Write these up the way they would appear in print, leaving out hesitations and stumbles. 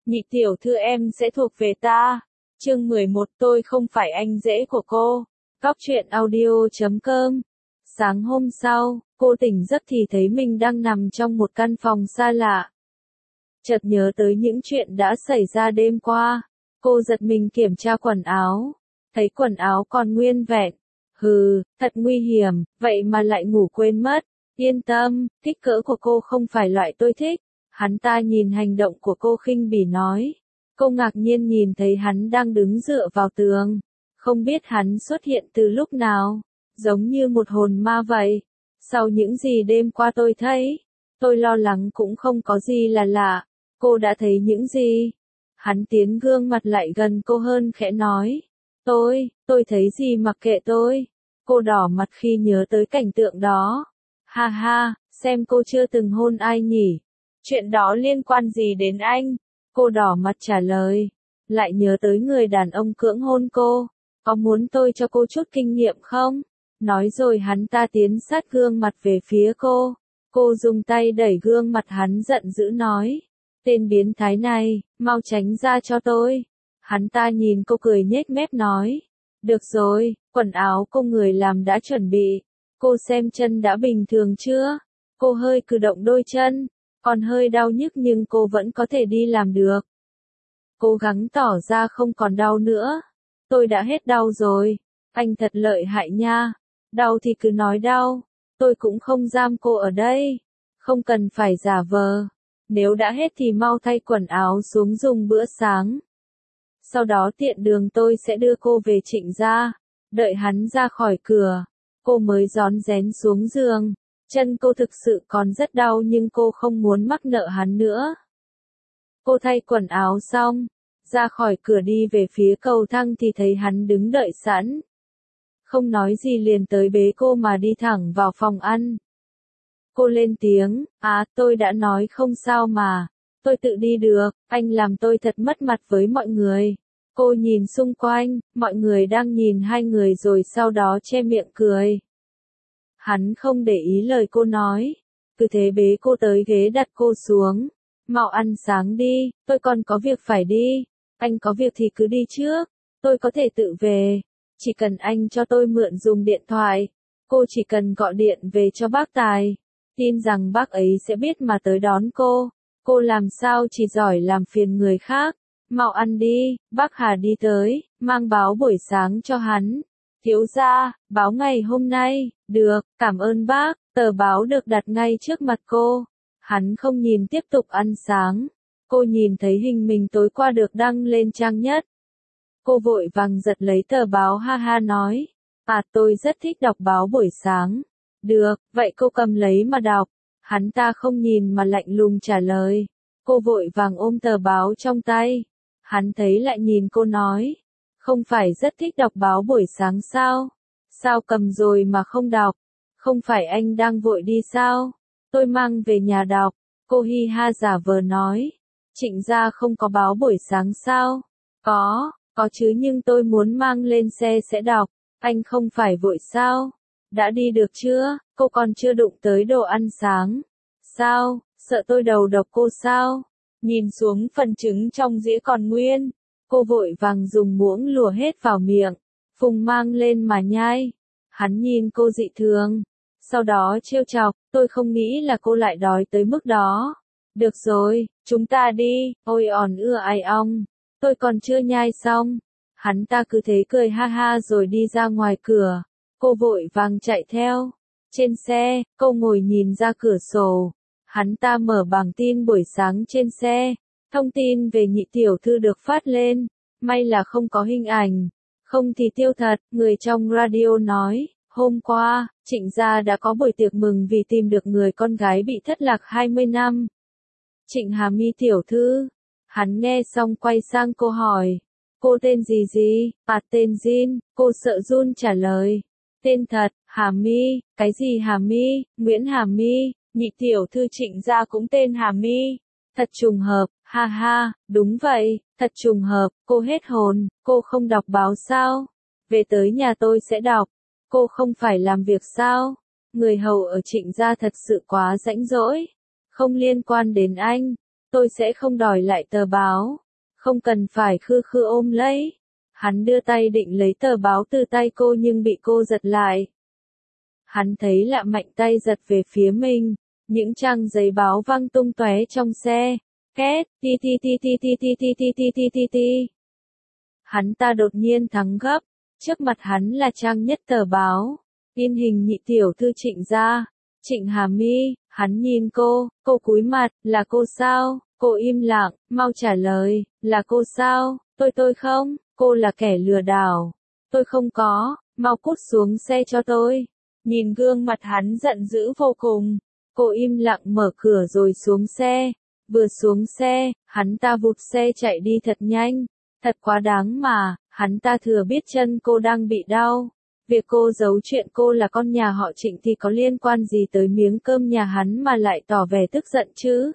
Nhị tiểu thư em sẽ thuộc về ta. Chương 11 tôi không phải anh rể của cô. Góc truyện audio.com. Sáng hôm sau, cô tỉnh giấc thì thấy mình đang nằm trong một căn phòng xa lạ. Chợt nhớ tới những chuyện đã xảy ra đêm qua. Cô giật mình kiểm tra quần áo. Thấy quần áo còn nguyên vẹn. Thật nguy hiểm, vậy mà lại ngủ quên mất. Yên tâm, kích cỡ của cô không phải loại tôi thích. Hắn ta nhìn hành động của cô khinh bỉ nói. Cô ngạc nhiên nhìn thấy hắn đang đứng dựa vào tường. Không biết hắn xuất hiện từ lúc nào. Giống như một hồn ma vậy. Sau những gì đêm qua tôi thấy, tôi lo lắng cũng không có gì là lạ. Cô đã thấy những gì? Hắn tiến gương mặt lại gần cô hơn khẽ nói. Tôi thấy gì mặc kệ tôi. Cô đỏ mặt khi nhớ tới cảnh tượng đó. Ha ha, xem cô chưa từng hôn ai nhỉ? Chuyện đó liên quan gì đến anh? Cô đỏ mặt trả lời. Lại nhớ tới người đàn ông cưỡng hôn cô. Có muốn tôi cho cô chút kinh nghiệm không? Nói rồi hắn ta tiến sát gương mặt về phía cô. Cô dùng tay đẩy gương mặt hắn giận dữ nói. Tên biến thái này, mau tránh ra cho tôi. Hắn ta nhìn cô cười nhếch mép nói. Được rồi, quần áo cô người làm đã chuẩn bị. Cô xem chân đã bình thường chưa? Cô hơi cử động đôi chân. Còn hơi đau nhức nhưng cô vẫn có thể đi làm được. Cố gắng tỏ ra không còn đau nữa. Tôi đã hết đau rồi. Anh thật lợi hại nha. Đau thì cứ nói đau. Tôi cũng không giam cô ở đây. Không cần phải giả vờ. Nếu đã hết thì mau thay quần áo xuống dùng bữa sáng. Sau đó tiện đường tôi sẽ đưa cô về Trịnh gia. Đợi hắn ra khỏi cửa, cô mới rón rén xuống giường. Chân cô thực sự còn rất đau nhưng cô không muốn mắc nợ hắn nữa. Cô thay quần áo xong, ra khỏi cửa đi về phía cầu thang thì thấy hắn đứng đợi sẵn. Không nói gì liền tới bế cô mà đi thẳng vào phòng ăn. Cô lên tiếng, tôi đã nói không sao mà. Tôi tự đi được, anh làm tôi thật mất mặt với mọi người. Cô nhìn xung quanh, mọi người đang nhìn hai người rồi sau đó che miệng cười. Hắn không để ý lời cô nói. Cứ thế bế cô tới ghế đặt cô xuống. Mau ăn sáng đi, tôi còn có việc phải đi. Anh có việc thì cứ đi trước. Tôi có thể tự về. Chỉ cần anh cho tôi mượn dùng điện thoại. Cô chỉ cần gọi điện về cho bác Tài. Tin rằng bác ấy sẽ biết mà tới đón cô. Cô làm sao chỉ giỏi làm phiền người khác. Mau ăn đi, bác Hà đi tới, mang báo buổi sáng cho hắn. Thiếu gia, báo ngày hôm nay, được, cảm ơn bác, tờ báo được đặt ngay trước mặt cô. Hắn không nhìn tiếp tục ăn sáng. Cô nhìn thấy hình mình tối qua được đăng lên trang nhất. Cô vội vàng giật lấy tờ báo ha ha nói. Tôi rất thích đọc báo buổi sáng. Được, vậy cô cầm lấy mà đọc. Hắn ta không nhìn mà lạnh lùng trả lời. Cô vội vàng ôm tờ báo trong tay. Hắn thấy lại nhìn cô nói. Không phải rất thích đọc báo buổi sáng sao? Sao cầm rồi mà không đọc? Không phải anh đang vội đi sao? Tôi mang về nhà đọc. Cô hi ha giả vờ nói. Trịnh gia không có báo buổi sáng sao? Có chứ nhưng tôi muốn mang lên xe sẽ đọc. Anh không phải vội sao? Đã đi được chưa? Cô còn chưa đụng tới đồ ăn sáng. Sao? Sợ tôi đầu độc cô sao? Nhìn xuống phần trứng trong dĩa còn nguyên. Cô vội vàng dùng muỗng lùa hết vào miệng. Phùng mang lên mà nhai. Hắn nhìn cô dị thường. Sau đó trêu chọc, tôi không nghĩ là cô lại đói tới mức đó. Được rồi, chúng ta đi, ôi òn ưa ai ong. Tôi còn chưa nhai xong. Hắn ta cứ thế cười ha ha rồi đi ra ngoài cửa. Cô vội vàng chạy theo. Trên xe, cô ngồi nhìn ra cửa sổ. Hắn ta mở bảng tin buổi sáng trên xe. Thông tin về nhị tiểu thư được phát lên. May là không có hình ảnh. Không thì tiêu thật, người trong radio nói. Hôm qua, Trịnh gia đã có buổi tiệc mừng vì tìm được người con gái bị thất lạc 20 năm. Trịnh Hà My tiểu thư. Hắn nghe xong quay sang cô hỏi. Cô tên gì? Tên Jin, cô sợ run trả lời. Tên thật, Hà My, cái gì Hà My, Nguyễn Hà My, nhị tiểu thư Trịnh gia cũng tên Hà My. Thật trùng hợp, ha ha, đúng vậy, thật trùng hợp, cô hết hồn, cô không đọc báo sao? Về tới nhà tôi sẽ đọc. Cô không phải làm việc sao? Người hầu ở Trịnh gia thật sự quá rãnh rỗi. Không liên quan đến anh. tôi sẽ không đòi lại tờ báo. Không cần phải khư khư ôm lấy. Hắn đưa tay định lấy tờ báo từ tay cô nhưng bị cô giật lại. Hắn thấy lạ mạnh tay giật về phía mình. Những trang giấy báo văng tung tóe trong xe. Két, ti ti ti ti ti ti ti ti ti ti ti ti. Hắn ta đột nhiên thắng gấp. Trước mặt hắn là trang nhất tờ báo. In hình nhị tiểu thư Trịnh gia. Trịnh Hà My, hắn nhìn cô cúi mặt, là cô sao? Cô im lặng, mau trả lời, là cô sao? Tôi không, cô là kẻ lừa đảo. Tôi không có, mau cút xuống xe cho tôi. Nhìn gương mặt hắn giận dữ vô cùng. Cô im lặng mở cửa rồi xuống xe. Vừa xuống xe, hắn ta vụt xe chạy đi thật nhanh. Thật quá đáng mà, hắn ta thừa biết chân cô đang bị đau. Việc cô giấu chuyện cô là con nhà họ Trịnh thì có liên quan gì tới miếng cơm nhà hắn mà lại tỏ vẻ tức giận chứ?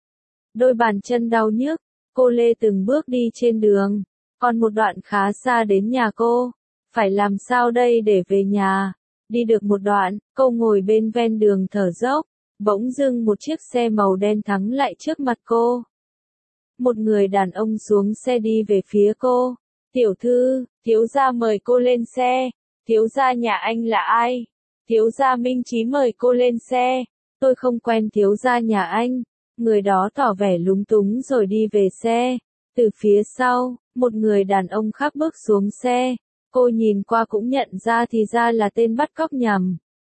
Đôi bàn chân đau nhức, cô lê từng bước đi trên đường. Còn một đoạn khá xa đến nhà cô. Phải làm sao đây để về nhà? Đi được một đoạn, cô ngồi bên ven đường thở dốc. Bỗng dưng một chiếc xe màu đen thắng lại trước mặt cô. Một người đàn ông xuống xe đi về phía cô. Tiểu thư, thiếu gia mời cô lên xe. Thiếu gia nhà anh là ai? Thiếu gia Minh Chí mời cô lên xe. Tôi không quen thiếu gia nhà anh. Người đó tỏ vẻ lúng túng rồi đi về xe. Từ phía sau, một người đàn ông khác bước xuống xe. Cô nhìn qua cũng nhận ra thì ra là tên bắt cóc nhầm.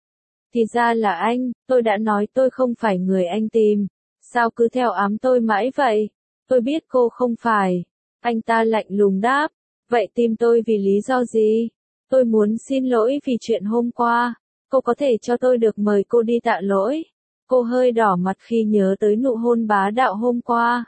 Thì ra là anh, tôi đã nói tôi không phải người anh tìm. Sao cứ theo ám tôi mãi vậy? Tôi biết cô không phải. Anh ta lạnh lùng đáp. Vậy tìm tôi vì lý do gì? Tôi muốn xin lỗi vì chuyện hôm qua. Cô có thể cho tôi được mời cô đi tạ lỗi. Cô hơi đỏ mặt khi nhớ tới nụ hôn bá đạo hôm qua.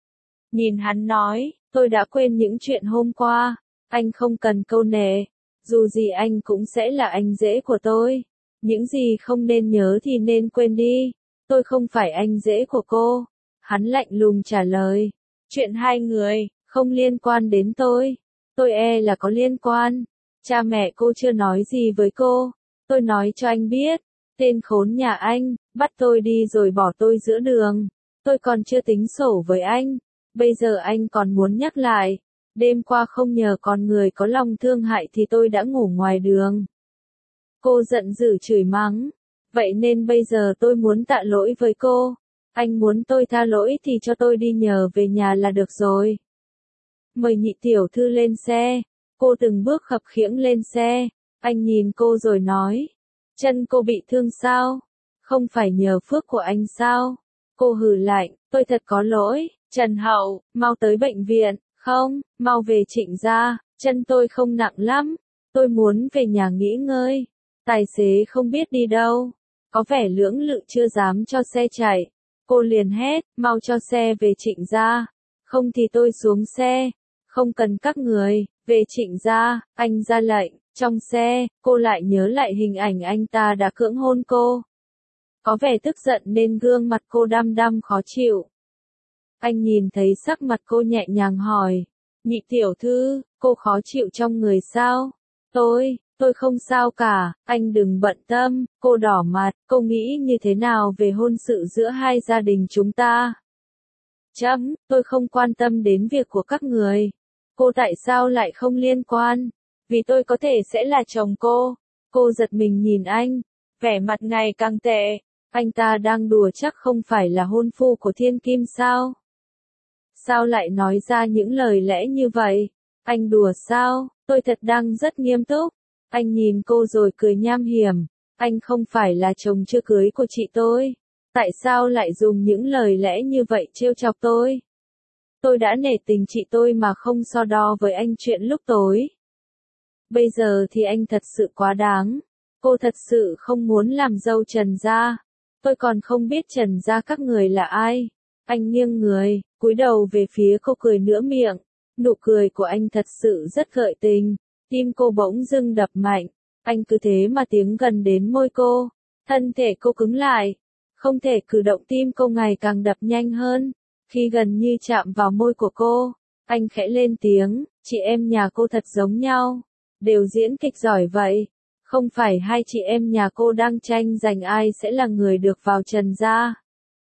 Nhìn hắn nói, tôi đã quên những chuyện hôm qua. Anh không cần câu nệ. Dù gì anh cũng sẽ là anh rể của tôi. Những gì không nên nhớ thì nên quên đi. Tôi không phải anh rể của cô. Hắn lạnh lùng trả lời. Chuyện hai người, không liên quan đến tôi. Tôi e là có liên quan. Cha mẹ cô chưa nói gì với cô. Tôi nói cho anh biết. Tên khốn nhà anh, bắt tôi đi rồi bỏ tôi giữa đường. Tôi còn chưa tính sổ với anh. Bây giờ anh còn muốn nhắc lại. Đêm qua không nhờ con người có lòng thương hại thì tôi đã ngủ ngoài đường. Cô giận dữ chửi mắng. Vậy nên bây giờ tôi muốn tạ lỗi với cô. Anh muốn tôi tha lỗi thì cho tôi đi nhờ về nhà là được rồi. Mời nhị tiểu thư lên xe. Cô từng bước khập khiễng lên xe. Anh nhìn cô rồi nói. Chân cô bị thương sao? Không phải nhờ phước của anh sao? Cô hừ lạnh. Tôi thật có lỗi. Trần Hậu, mau tới bệnh viện. Không, mau về Trịnh gia. Chân tôi không nặng lắm. Tôi muốn về nhà nghỉ ngơi. Tài xế không biết đi đâu. Có vẻ lưỡng lự chưa dám cho xe chạy. Cô liền hét, mau cho xe về Trịnh gia. Không thì tôi xuống xe. Không cần các người, về Trịnh gia, anh ra lệnh. Trong xe, cô lại nhớ lại hình ảnh anh ta đã cưỡng hôn cô. Có vẻ tức giận nên gương mặt cô đăm đăm khó chịu. Anh nhìn thấy sắc mặt cô nhẹ nhàng hỏi. Nhị tiểu thư, cô khó chịu trong người sao? Tôi không sao cả, anh đừng bận tâm. Cô đỏ mặt, cô nghĩ như thế nào về hôn sự giữa hai gia đình chúng ta? Tôi không quan tâm đến việc của các người. Cô tại sao lại không liên quan? Vì tôi có thể sẽ là chồng cô. Cô giật mình nhìn anh, vẻ mặt ngày càng tệ. Anh ta đang đùa chắc không phải là hôn phu của Thiên Kim sao? Sao lại nói ra những lời lẽ như vậy? Anh đùa sao? Tôi thật đang rất nghiêm túc. Anh nhìn cô rồi cười nham hiểm. Anh không phải là chồng chưa cưới của chị tôi. Tại sao lại dùng những lời lẽ như vậy trêu chọc tôi? Tôi đã nể tình chị tôi mà không so đo với anh chuyện lúc tối. Bây giờ thì anh thật sự quá đáng. Cô thật sự không muốn làm dâu Trần gia. Tôi còn không biết Trần gia các người là ai. Anh nghiêng người, cúi đầu về phía cô cười nửa miệng. Nụ cười của anh thật sự rất gợi tình. Tim cô bỗng dưng đập mạnh. Anh cứ thế mà tiến gần đến môi cô. Thân thể cô cứng lại. Không thể cử động, tim cô ngày càng đập nhanh hơn. Khi gần như chạm vào môi của cô, anh khẽ lên tiếng, chị em nhà cô thật giống nhau. Đều diễn kịch giỏi vậy. Không phải hai chị em nhà cô đang tranh giành ai sẽ là người được vào Trần gia.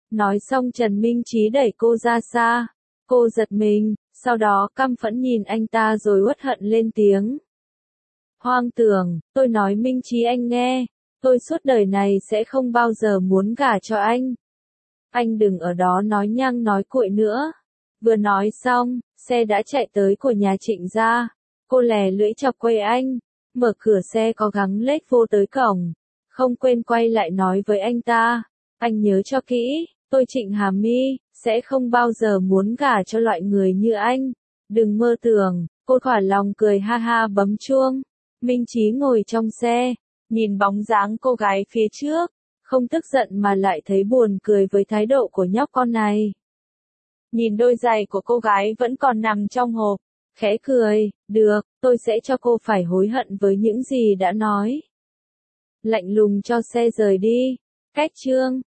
Nói xong Trần Minh Chí đẩy cô ra xa. Cô giật mình, sau đó căm phẫn nhìn anh ta rồi uất hận lên tiếng. Hoang tưởng, tôi nói Minh Chí anh nghe, tôi suốt đời này sẽ không bao giờ muốn gả cho anh. Anh đừng ở đó nói nhăng nói cuội nữa. Vừa nói xong, xe đã chạy tới của nhà Trịnh gia. Cô lè lưỡi chọc quay anh, mở cửa xe có gắng lết vô tới cổng. Không quên quay lại nói với anh ta, anh nhớ cho kỹ, tôi Trịnh Hà My, sẽ không bao giờ muốn gả cho loại người như anh. Đừng mơ tưởng, cô thỏa lòng cười ha ha bấm chuông. Minh Chí ngồi trong xe, nhìn bóng dáng cô gái phía trước, không tức giận mà lại thấy buồn cười với thái độ của nhóc con này. Nhìn đôi giày của cô gái vẫn còn nằm trong hộp, khẽ cười, được, tôi sẽ cho cô phải hối hận với những gì đã nói. Lạnh lùng cho xe rời đi. Cách chương